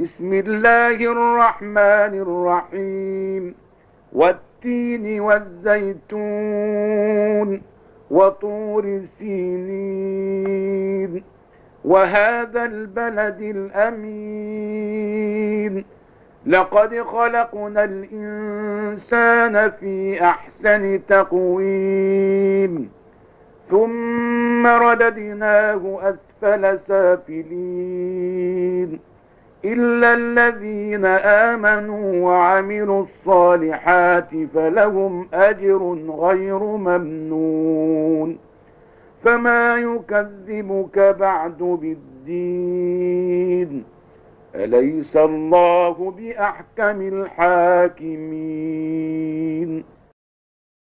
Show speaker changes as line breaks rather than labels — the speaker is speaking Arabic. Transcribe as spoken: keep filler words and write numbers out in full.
بسم الله الرحمن الرحيم والتين والزيتون وطور سينين وهذا البلد الأمين لقد خلقنا الإنسان في أحسن تقويم ثم رددناه أسفل سافلين إلا الذين آمنوا وعملوا الصالحات فلهم أجر غير ممنون فما يكذبك بعد بالدين أليس الله بأحكم الحاكمين